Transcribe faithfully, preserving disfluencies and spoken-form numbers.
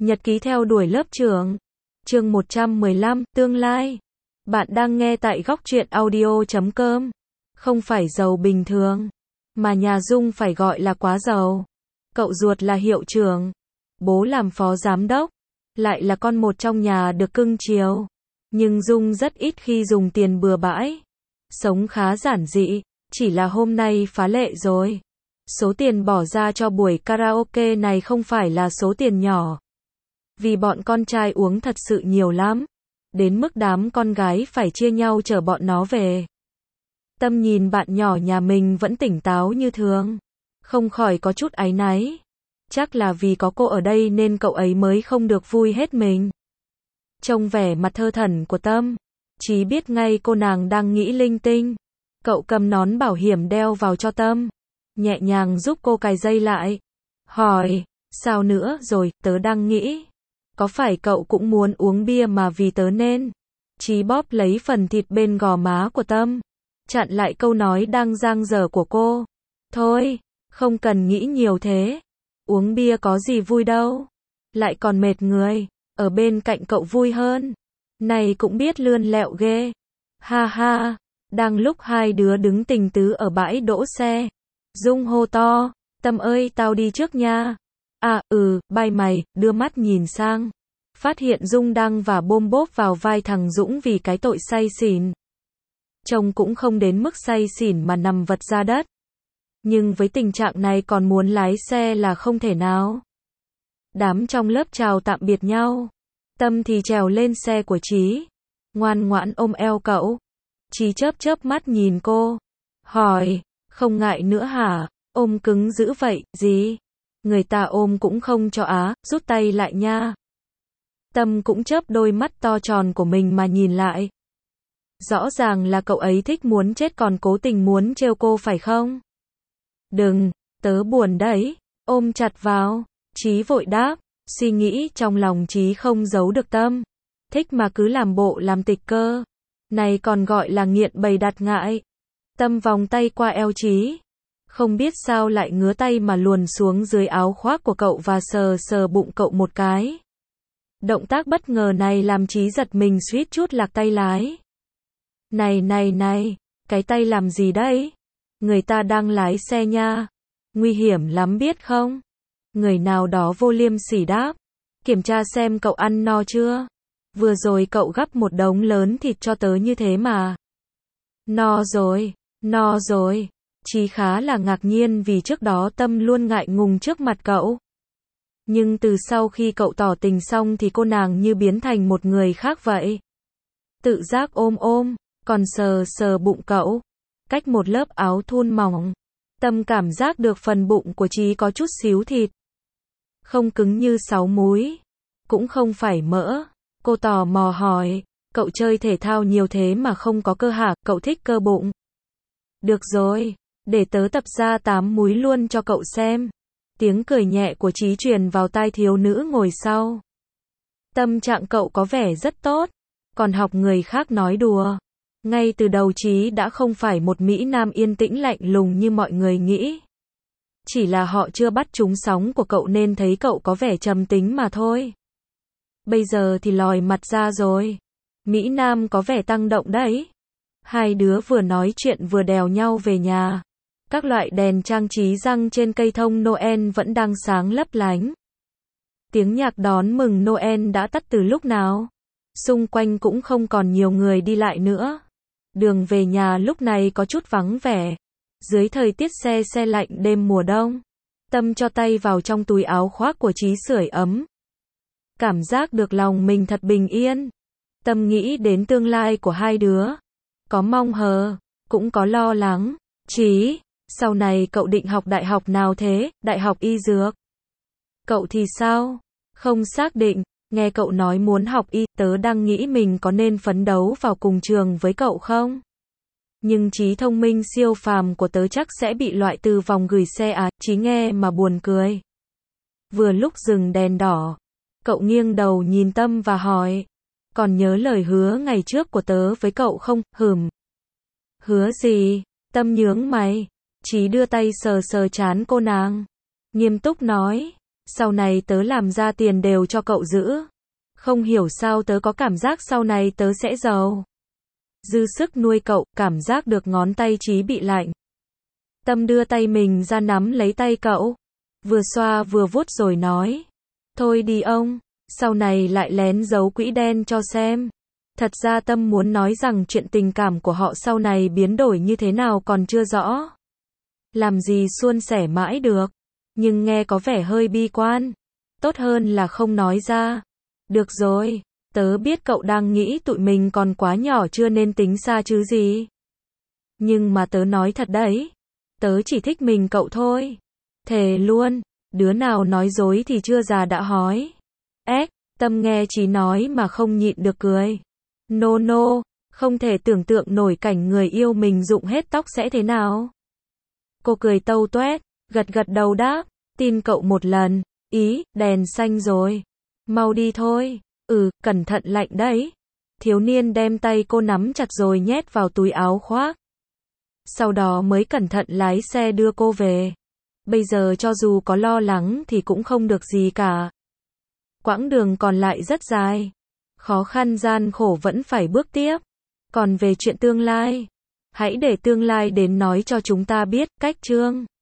Nhật ký theo đuổi lớp trưởng. Chương một trăm mười lăm, tương lai. Bạn đang nghe tại góc truyện audio chấm com. Không phải giàu bình thường, mà nhà Dung phải gọi là quá giàu. Cậu ruột là hiệu trưởng, bố làm phó giám đốc, lại là con một trong nhà được cưng chiều. Nhưng Dung rất ít khi dùng tiền bừa bãi. Sống khá giản dị, chỉ là hôm nay phá lệ rồi. Số tiền bỏ ra cho buổi karaoke này không phải là số tiền nhỏ. Vì bọn con trai uống thật sự nhiều lắm. Đến mức đám con gái phải chia nhau chở bọn nó về. Tâm nhìn bạn nhỏ nhà mình vẫn tỉnh táo như thường. Không khỏi có chút áy náy. Chắc là vì có cô ở đây nên cậu ấy mới không được vui hết mình. Trông vẻ mặt thơ thẩn của Tâm, Chí biết ngay cô nàng đang nghĩ linh tinh. Cậu cầm nón bảo hiểm đeo vào cho Tâm, nhẹ nhàng giúp cô cài dây lại. Hỏi, sao nữa rồi, tớ đang nghĩ. Có phải cậu cũng muốn uống bia mà vì tớ nên? Chí bóp lấy phần thịt bên gò má của Tâm, chặn lại câu nói đang dang dở của cô. Thôi, không cần nghĩ nhiều thế. Uống bia có gì vui đâu. Lại còn mệt người. Ở bên cạnh cậu vui hơn. Này cũng biết lươn lẹo ghê. Ha ha. Đang lúc hai đứa đứng tình tứ ở bãi đỗ xe, Dung hô to, Tâm ơi tao đi trước nha. À ừ, bye mày, đưa mắt nhìn sang. Phát hiện Dung đang và bôm bốp vào vai thằng Dũng vì cái tội say xỉn. Trông cũng không đến mức say xỉn mà nằm vật ra đất. Nhưng với tình trạng này còn muốn lái xe là không thể nào. Đám trong lớp chào tạm biệt nhau. Tâm thì trèo lên xe của Chí, ngoan ngoãn ôm eo cậu. Chí chớp chớp mắt nhìn cô, hỏi, không ngại nữa hả? Ôm cứng dữ vậy, gì? Người ta ôm cũng không cho á, rút tay lại nha. Tâm cũng chớp đôi mắt to tròn của mình mà nhìn lại. Rõ ràng là cậu ấy thích muốn chết còn cố tình muốn trêu cô phải không? Đừng, tớ buồn đấy. Ôm chặt vào. Chí vội đáp. Suy nghĩ trong lòng Chí không giấu được Tâm. Thích mà cứ làm bộ làm tịch cơ. Này còn gọi là nghiện bầy đặt ngại. Tâm vòng tay qua eo Chí. Không biết sao lại ngứa tay mà luồn xuống dưới áo khoác của cậu và sờ sờ bụng cậu một cái. Động tác bất ngờ này làm Chí giật mình suýt chút lạc tay lái. Này này này, cái tay làm gì đấy? Người ta đang lái xe nha. Nguy hiểm lắm biết không? Người nào đó vô liêm sỉ đáp. Kiểm tra xem cậu ăn no chưa? Vừa rồi cậu gắp một đống lớn thịt cho tớ như thế mà. No rồi, no rồi. Chí khá là ngạc nhiên vì trước đó Tâm luôn ngại ngùng trước mặt cậu. Nhưng từ sau khi cậu tỏ tình xong thì cô nàng như biến thành một người khác vậy. Tự giác ôm ôm, còn sờ sờ bụng cậu. Cách một lớp áo thun mỏng, Tâm cảm giác được phần bụng của Chí có chút xíu thịt. Không cứng như sáu múi, cũng không phải mỡ. Cô tò mò hỏi, cậu chơi thể thao nhiều thế mà không có cơ hả? Cậu thích cơ bụng. Được rồi, để tớ tập ra tám múi luôn cho cậu xem. Tiếng cười nhẹ của Chí truyền vào tai thiếu nữ ngồi sau. Tâm trạng cậu có vẻ rất tốt, còn học người khác nói đùa. Ngay từ đầu Chí đã không phải một Mỹ Nam yên tĩnh lạnh lùng như mọi người nghĩ. Chỉ là họ chưa bắt trúng sóng của cậu nên thấy cậu có vẻ trầm tính mà thôi. Bây giờ thì lòi mặt ra rồi. Mỹ Nam có vẻ tăng động đấy. Hai đứa vừa nói chuyện vừa đèo nhau về nhà. Các loại đèn trang trí răng trên cây thông Noel vẫn đang sáng lấp lánh. Tiếng nhạc đón mừng Noel đã tắt từ lúc nào. Xung quanh cũng không còn nhiều người đi lại nữa. Đường về nhà lúc này có chút vắng vẻ. Dưới thời tiết se se lạnh đêm mùa đông, Tâm cho tay vào trong túi áo khoác của Chí sưởi ấm. Cảm giác được lòng mình thật bình yên. Tâm nghĩ đến tương lai của hai đứa. Có mong hờ, cũng có lo lắng. Chí, sau này cậu định học đại học nào thế? Đại học y dược. Cậu thì sao? Không xác định. Nghe cậu nói muốn học y, tớ đang nghĩ mình có nên phấn đấu vào cùng trường với cậu không? Nhưng trí thông minh siêu phàm của tớ chắc sẽ bị loại từ vòng gửi xe à? Chí nghe mà buồn cười. Vừa lúc dừng đèn đỏ, cậu nghiêng đầu nhìn Tâm và hỏi, còn nhớ lời hứa ngày trước của tớ với cậu không? Hừm. Hứa gì? Tâm nhướng mày. Chí đưa tay sờ sờ trán cô nàng, nghiêm túc nói, Sau này tớ làm ra tiền đều cho cậu giữ. Không hiểu sao tớ có cảm giác sau này tớ sẽ giàu. Dư sức nuôi cậu, cảm giác được ngón tay Chí bị lạnh. Tâm đưa tay mình ra nắm lấy tay cậu. Vừa xoa vừa vuốt rồi nói. Thôi đi ông, sau này lại lén giấu quỹ đen cho xem. Thật ra Tâm muốn nói rằng chuyện tình cảm của họ sau này biến đổi như thế nào còn chưa rõ. Làm gì suôn sẻ mãi được. Nhưng nghe có vẻ hơi bi quan. Tốt hơn là không nói ra. Được rồi, tớ biết cậu đang nghĩ tụi mình còn quá nhỏ chưa nên tính xa chứ gì. Nhưng mà tớ nói thật đấy. Tớ chỉ thích mình cậu thôi. Thề luôn, đứa nào nói dối thì chưa già đã hói. Ếch, Tâm nghe Chí nói mà không nhịn được cười. No no, không thể tưởng tượng nổi cảnh người yêu mình rụng hết tóc sẽ thế nào. Cô cười tâu toét, gật gật đầu đáp, tin cậu một lần, ý, đèn xanh rồi. Mau đi thôi, ừ, cẩn thận lạnh đấy. Thiếu niên đem tay cô nắm chặt rồi nhét vào túi áo khoác. Sau đó mới cẩn thận lái xe đưa cô về. Bây giờ cho dù có lo lắng thì cũng không được gì cả. Quãng đường còn lại rất dài. Khó khăn gian khổ vẫn phải bước tiếp. Còn về chuyện tương lai, hãy để tương lai đến nói cho chúng ta biết. Cách chương